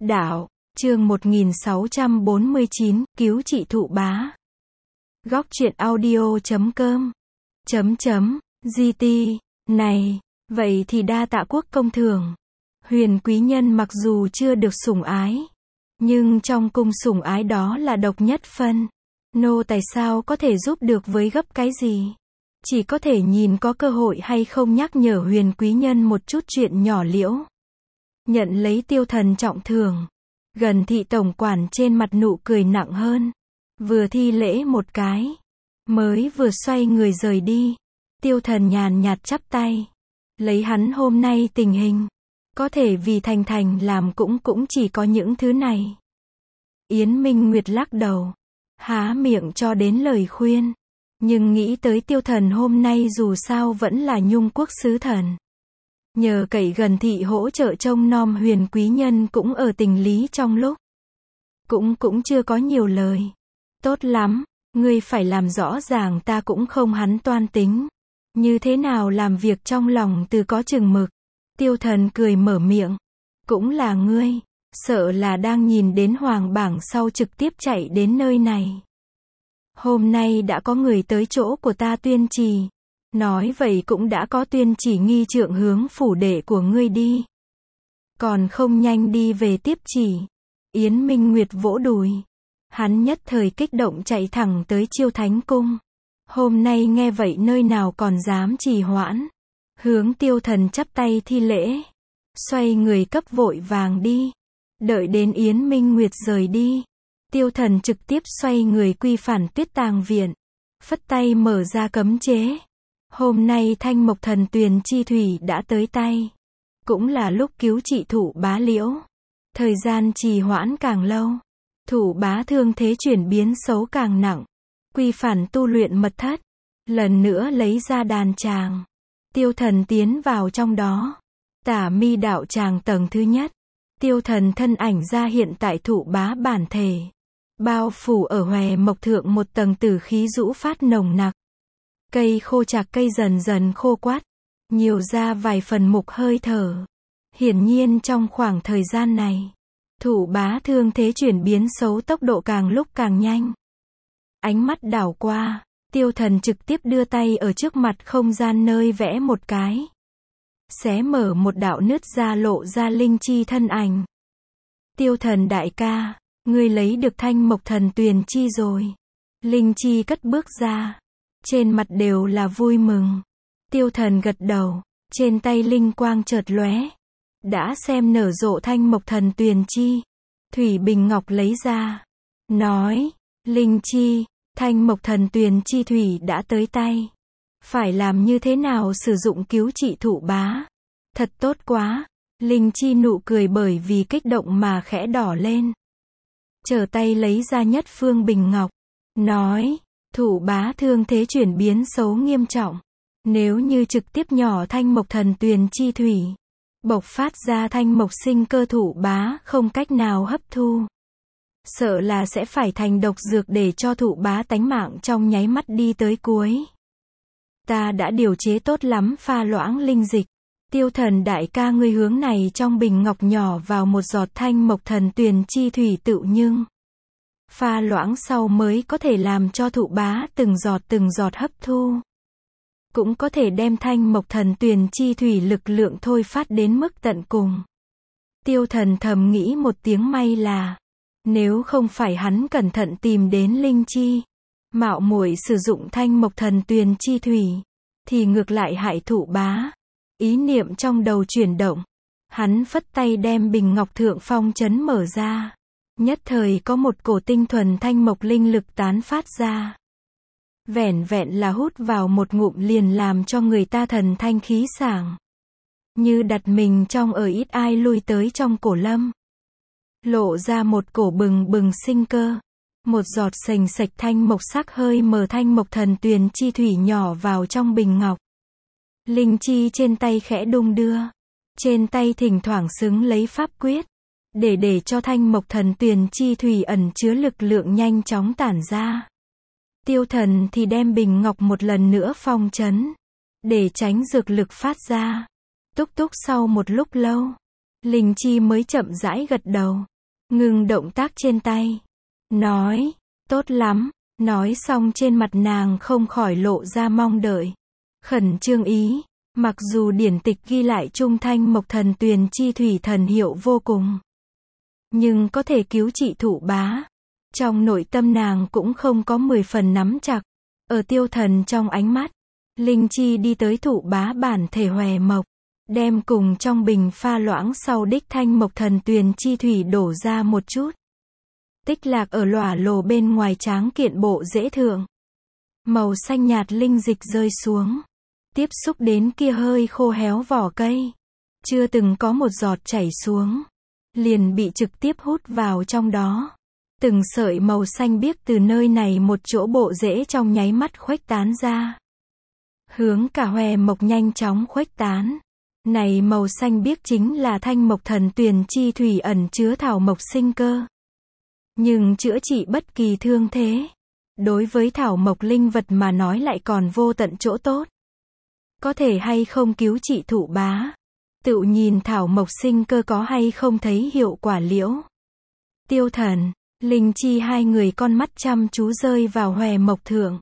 Đạo, chương 1649, cứu trị thụ bá. Góc truyện audio.com GT, này, vậy thì đa tạ quốc công thưởng. Huyền quý nhân mặc dù chưa được sủng ái, nhưng trong cung sủng ái đó là độc nhất phân. Nô tài sao có thể giúp được với gấp cái gì? Chỉ có thể nhìn có cơ hội hay không nhắc nhở huyền quý nhân một chút chuyện nhỏ liễu. Nhận lấy Tiêu Thần trọng thưởng. Gần thị tổng quản trên mặt nụ cười nặng hơn. Vừa thi lễ một cái. Mới vừa xoay người rời đi. Tiêu Thần nhàn nhạt chắp tay. Lấy hắn hôm nay tình hình. Có thể vì Thành làm cũng chỉ có những thứ này. Yến Minh Nguyệt lắc đầu. Há miệng cho đến lời khuyên. Nhưng nghĩ tới Tiêu Thần hôm nay dù sao vẫn là Nhung quốc sứ thần. Nhờ cậy gần thị hỗ trợ trông nom huyền quý nhân cũng ở tình lý trong lúc. Cũng chưa có nhiều lời. Tốt lắm, ngươi phải làm rõ ràng ta cũng không hắn toan tính. Như thế nào làm việc trong lòng từ có chừng mực. Tiêu Thần cười mở miệng. Cũng là ngươi, sợ là đang nhìn đến hoàng bảng sau trực tiếp chạy đến nơi này. Hôm nay đã có người tới chỗ của ta tuyên trì. Nói vậy cũng đã có tuyên chỉ nghi trượng hướng phủ đệ của ngươi đi. Còn không nhanh đi về tiếp chỉ. Yến Minh Nguyệt vỗ đùi. Hắn nhất thời kích động chạy thẳng tới Chiêu Thánh Cung. Hôm nay nghe vậy nơi nào còn dám trì hoãn. Hướng Tiêu Thần chắp tay thi lễ. Xoay người cấp vội vàng đi. Đợi đến Yến Minh Nguyệt rời đi. Tiêu Thần trực tiếp xoay người quy phản Tuyết Tàng viện. Phất tay mở ra cấm chế. Hôm nay Thanh Mộc Thần Tuyền chi thủy đã tới tay. Cũng là lúc cứu trị thụ bá liễu. Thời gian trì hoãn càng lâu. Thụ bá thương thế chuyển biến xấu càng nặng. Quy phản tu luyện mật thất. Lần nữa lấy ra đàn tràng. Tiêu Thần tiến vào trong đó. Tả mi đạo tràng tầng thứ nhất. Tiêu Thần thân ảnh ra hiện tại thụ bá bản thể. Bao phủ ở hòe mộc thượng một tầng tử khí rũ phát nồng nặc. Cây khô chạc cây dần dần khô quắt. Nhiều ra vài phần mục hơi thở. Hiển nhiên trong khoảng thời gian này. Thụ bá thương thế chuyển biến xấu tốc độ càng lúc càng nhanh. Ánh mắt đảo qua. Tiêu Thần trực tiếp đưa tay ở trước mặt không gian nơi vẽ một cái. Xé mở một đạo nứt ra lộ ra Linh Chi thân ảnh. Tiêu Thần đại ca. Ngươi lấy được Thanh Mộc Thần Tuyền chi rồi. Linh Chi cất bước ra. Trên mặt đều là vui mừng. Tiêu Thần gật đầu. Trên tay linh quang chợt lóe. Đã xem nở rộ Thanh Mộc Thần Tuyền chi. Thủy Bình Ngọc lấy ra. Nói. Linh Chi. Thanh Mộc Thần Tuyền chi thủy đã tới tay. Phải làm như thế nào sử dụng cứu trị thụ bá. Thật tốt quá. Linh Chi nụ cười bởi vì kích động mà khẽ đỏ lên. Trở tay lấy ra nhất phương bình ngọc. Nói. Thụ bá thương thế chuyển biến xấu nghiêm trọng. Nếu như trực tiếp nhỏ Thanh Mộc Thần Tuyền chi thủy. Bộc phát ra thanh mộc sinh cơ thụ bá không cách nào hấp thu. Sợ là sẽ phải thành độc dược để cho thụ bá tánh mạng trong nháy mắt đi tới cuối. Ta đã điều chế tốt lắm pha loãng linh dịch. Tiêu Thần đại ca ngươi hướng này trong bình ngọc nhỏ vào một giọt Thanh Mộc Thần Tuyền chi thủy tự nhưng. Pha loãng sau mới có thể làm cho thụ bá từng giọt hấp thu. Cũng có thể đem Thanh Mộc Thần Tuyền chi thủy lực lượng thôi phát đến mức tận cùng. Tiêu Thần thầm nghĩ một tiếng may là. Nếu không phải hắn cẩn thận tìm đến Linh Chi. Mạo muội sử dụng Thanh Mộc Thần Tuyền chi thủy. Thì ngược lại hại thụ bá. Ý niệm trong đầu chuyển động. Hắn phất tay đem bình ngọc thượng phong chấn mở ra. Nhất thời có một cổ tinh thuần thanh mộc linh lực tán phát ra. Vẻn vẹn là hút vào một ngụm liền làm cho người ta thần thanh khí sảng. Như đặt mình trong ở ít ai lui tới trong cổ lâm. Lộ ra một cổ bừng bừng sinh cơ. Một giọt sành sạch thanh mộc sắc hơi mờ Thanh Mộc Thần Tuyền chi thủy nhỏ vào trong bình ngọc. Linh Chi trên tay khẽ đung đưa. Trên tay thỉnh thoảng xứng lấy pháp quyết. Để cho Thanh Mộc Thần Tuyền chi thủy ẩn chứa lực lượng nhanh chóng tản ra. Tiêu Thần thì đem bình ngọc một lần nữa phong trấn. Để tránh dược lực phát ra. Túc sau một lúc lâu. Linh Chi mới chậm rãi gật đầu. ngừng động tác trên tay. Nói, tốt lắm. Nói xong trên mặt nàng không khỏi lộ ra mong đợi, khẩn trương ý. Mặc dù điển tịch ghi lại trung thanh mộc thần tuyền chi thủy thần hiệu vô cùng, nhưng có thể cứu trị Thụ Bá, trong nội tâm nàng cũng không có 10 phần nắm chặt. Ở Tiêu Thần trong ánh mắt, linh chi đi tới Thụ Bá bản thể hòe mộc, đem cùng trong bình pha loãng sau đích thanh mộc thần tuyền chi thủy đổ ra một chút, tích lạc ở lỏa lồ bên ngoài tráng kiện bộ rễ thượng. Màu xanh nhạt linh dịch rơi xuống, tiếp xúc đến kia hơi khô héo vỏ cây, chưa từng có một giọt chảy xuống, liền bị trực tiếp hút vào trong đó. Từng sợi màu xanh biếc từ nơi này một chỗ bộ rễ trong nháy mắt khuếch tán ra, hướng cả hòe mộc nhanh chóng khuếch tán. Này màu xanh biếc chính là thanh mộc thần tuyền chi thủy ẩn chứa thảo mộc sinh cơ, nhưng chữa trị bất kỳ thương thế. Đối với thảo mộc linh vật mà nói lại còn vô tận chỗ tốt. Có thể hay không cứu trị Thụ Bá, tự nhìn thảo mộc sinh cơ có hay không thấy hiệu quả liễu. Tiêu Thần, linh chi hai người con mắt chăm chú rơi vào hòe mộc thượng.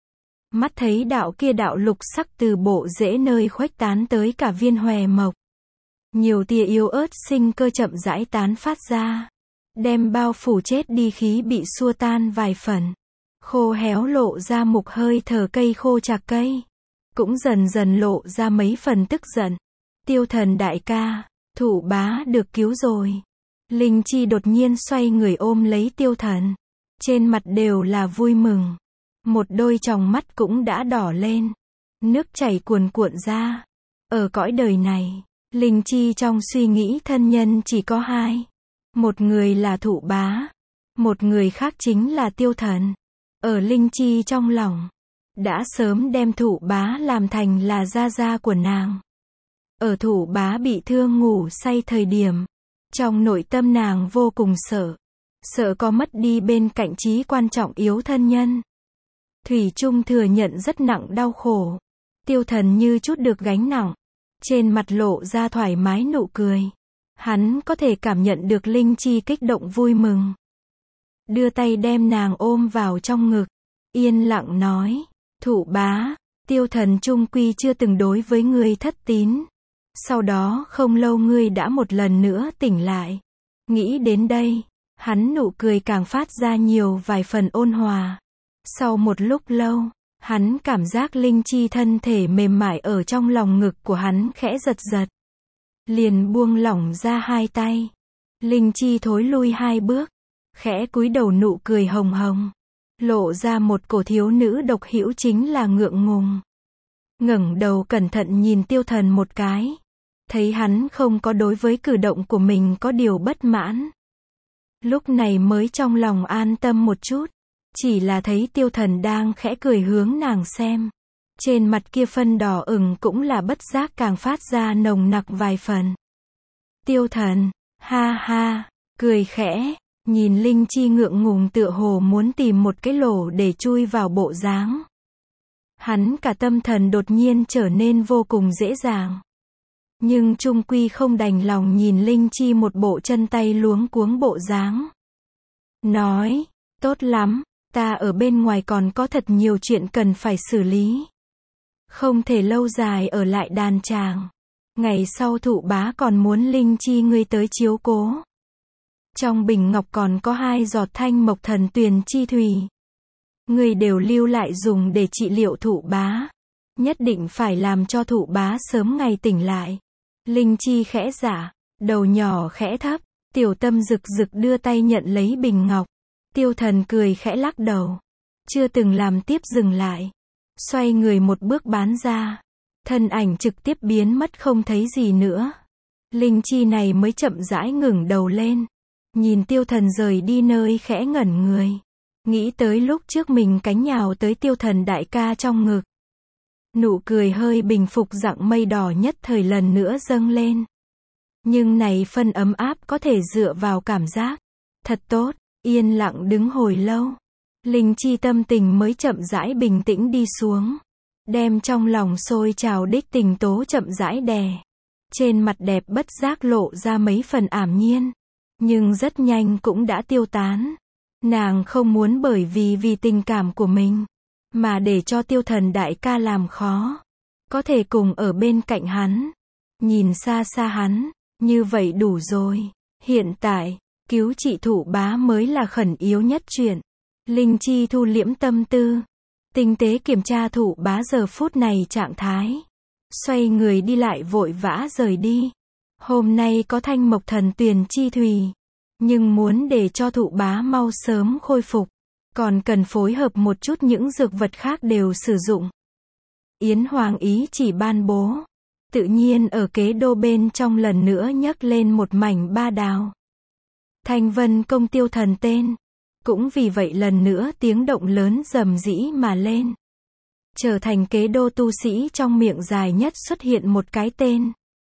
Mắt thấy đạo kia đạo lục sắc từ bộ rễ nơi khuếch tán tới cả viên hòe mộc. Nhiều tia yếu ớt sinh cơ chậm rãi tán phát ra, đem bao phủ chết đi khí bị xua tan vài phần. Khô héo lộ ra mục hơi thở cây khô chạc cây, cũng dần dần lộ ra mấy phần tức giận. Tiêu Thần đại ca, Thụ Bá được cứu rồi. Linh chi đột nhiên xoay người ôm lấy Tiêu Thần, trên mặt đều là vui mừng, một đôi tròng mắt cũng đã đỏ lên, nước chảy cuồn cuộn ra. Ở cõi đời này, linh chi trong suy nghĩ thân nhân chỉ có hai, một người là Thụ Bá, một người khác chính là Tiêu Thần. Ở linh chi trong lòng, đã sớm đem Thụ Bá làm thành là gia gia của nàng. Ở Thụ Bá bị thương ngủ say thời điểm, trong nội tâm nàng vô cùng sợ, sợ có mất đi bên cạnh chí quan trọng yếu thân nhân. Thủy chung thừa nhận rất nặng đau khổ. Tiêu Thần như chút được gánh nặng, trên mặt lộ ra thoải mái nụ cười. Hắn có thể cảm nhận được linh chi kích động vui mừng, đưa tay đem nàng ôm vào trong ngực, yên lặng nói, Thụ Bá, Tiêu Thần chung quy chưa từng đối với ngươi thất tín. Sau đó không lâu ngươi đã một lần nữa tỉnh lại. Nghĩ đến đây, hắn nụ cười càng phát ra nhiều vài phần ôn hòa. Sau một lúc lâu, hắn cảm giác linh chi thân thể mềm mại ở trong lòng ngực của hắn khẽ giật giật, liền buông lỏng ra hai tay. Linh chi thối lui hai bước, khẽ cúi đầu, nụ cười hồng hồng, lộ ra một cổ thiếu nữ độc hữu chính là ngượng ngùng. Ngẩng đầu cẩn thận nhìn Tiêu Thần một cái, thấy hắn không có đối với cử động của mình có điều bất mãn. Lúc này mới trong lòng an tâm một chút, chỉ là thấy Tiêu Thần đang khẽ cười hướng nàng xem. Trên mặt kia phân đỏ ửng cũng là bất giác càng phát ra nồng nặc vài phần. Tiêu Thần, ha ha, cười khẽ, nhìn linh chi ngượng ngùng tựa hồ muốn tìm một cái lỗ để chui vào bộ dáng. Hắn cả tâm thần đột nhiên trở nên vô cùng dễ dàng. Nhưng chung quy không đành lòng nhìn linh chi một bộ chân tay luống cuống bộ dáng. Nói, tốt lắm, ta ở bên ngoài còn có thật nhiều chuyện cần phải xử lý. Không thể lâu dài ở lại đàn tràng. Ngày sau Thụ Bá còn muốn linh chi ngươi tới chiếu cố. Trong bình ngọc còn có 2 giọt thanh mộc thần tuyền chi thủy. Ngươi đều lưu lại dùng để trị liệu Thụ Bá. Nhất định phải làm cho Thụ Bá sớm ngày tỉnh lại. Linh chi khẽ giả, đầu nhỏ khẽ thấp, tiểu tâm rực rực đưa tay nhận lấy bình ngọc. Tiêu Thần cười khẽ lắc đầu, chưa từng làm tiếp dừng lại. Xoay người một bước bán ra, thân ảnh trực tiếp biến mất không thấy gì nữa. Linh chi này mới chậm rãi ngẩng đầu lên, nhìn Tiêu Thần rời đi nơi khẽ ngẩn người. Nghĩ tới lúc trước mình cánh nhào tới Tiêu Thần đại ca trong ngực. Nụ cười hơi bình phục dạng mây đỏ nhất thời lần nữa dâng lên. Nhưng này phân ấm áp có thể dựa vào cảm giác. Thật tốt, yên lặng đứng hồi lâu. Linh chi tâm tình mới chậm rãi bình tĩnh đi xuống. Đem trong lòng sôi trào đích tình tố chậm rãi đè. Trên mặt đẹp bất giác lộ ra mấy phần ảm nhiên. nhưng rất nhanh cũng đã tiêu tán. Nàng không muốn bởi vì tình cảm của mình, mà để cho Tiêu Thần đại ca làm khó. Có thể cùng ở bên cạnh hắn, nhìn xa xa hắn, như vậy đủ rồi. Hiện tại, cứu trị Thụ Bá mới là khẩn yếu nhất chuyện. Linh Chi thu liễm tâm tư, tinh tế kiểm tra Thụ Bá giờ phút này trạng thái. Xoay người đi lại vội vã rời đi. Hôm nay có Thanh Mộc Thần Tuyền chi thủy, nhưng muốn để cho Thụ Bá mau sớm khôi phục, còn cần phối hợp một chút những dược vật khác đều sử dụng. Yến Hoàng ý chỉ ban bố, tự nhiên ở kế đô bên trong lần nữa nhấc lên một mảnh ba đào. Thanh Vân Công Tiêu Thần tên, cũng vì vậy lần nữa tiếng động lớn rầm rĩ mà lên. Trở thành kế đô tu sĩ trong miệng dài nhất xuất hiện một cái tên.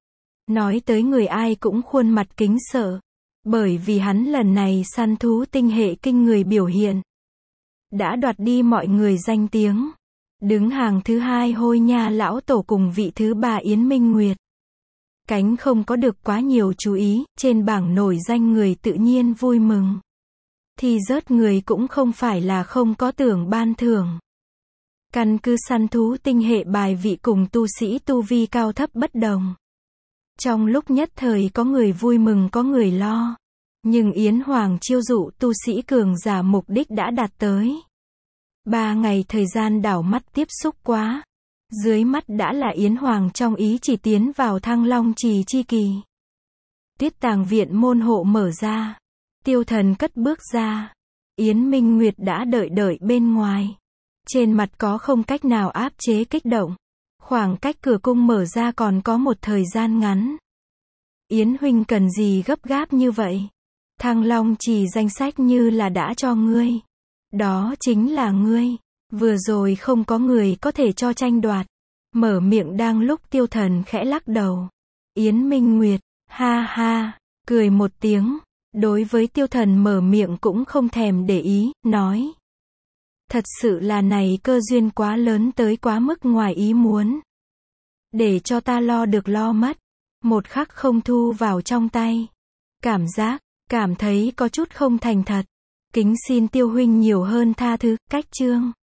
Nói tới người ai cũng khuôn mặt kính sợ, bởi vì hắn lần này săn thú tinh hệ kinh người biểu hiện, đã đoạt đi mọi người danh tiếng. Đứng hàng thứ hai Hôi Nha lão tổ cùng vị thứ ba Yến Minh Nguyệt. Cánh không có được quá nhiều chú ý, trên bảng nổi danh người tự nhiên vui mừng. Thì rớt người cũng không phải là không có tưởng ban thưởng. Căn cứ săn thú tinh hệ bài vị cùng tu sĩ tu vi cao thấp bất đồng. Trong lúc nhất thời có người vui mừng có người lo. Nhưng Yến Hoàng chiêu dụ tu sĩ cường giả mục đích đã đạt tới. 3 ngày thời gian đảo mắt tiếp xúc quá. Dưới mắt đã là Yến Hoàng trong ý chỉ tiến vào Thăng Long Trì chi kỳ. Tiết Tàng viện môn hộ mở ra. Tiêu Thần cất bước ra. Yến Minh Nguyệt đã đợi bên ngoài. Trên mặt có không cách nào áp chế kích động. Khoảng cách cửa cung mở ra còn có một thời gian ngắn. Yến huynh cần gì gấp gáp như vậy? Thăng Long Trì danh sách như là đã cho ngươi. Đó chính là ngươi. Vừa rồi không có người có thể cho tranh đoạt. Mở miệng đang lúc Tiêu Thần khẽ lắc đầu. Yến Minh Nguyệt, ha ha, cười một tiếng. Đối với Tiêu Thần mở miệng cũng không thèm để ý, nói. Thật sự là này cơ duyên quá lớn tới quá mức ngoài ý muốn. Để cho ta lo được lo mất. Một khắc không thu vào trong tay. Cảm thấy có chút không thành thật. Kính xin Tiêu huynh nhiều hơn tha thứ, cách chương.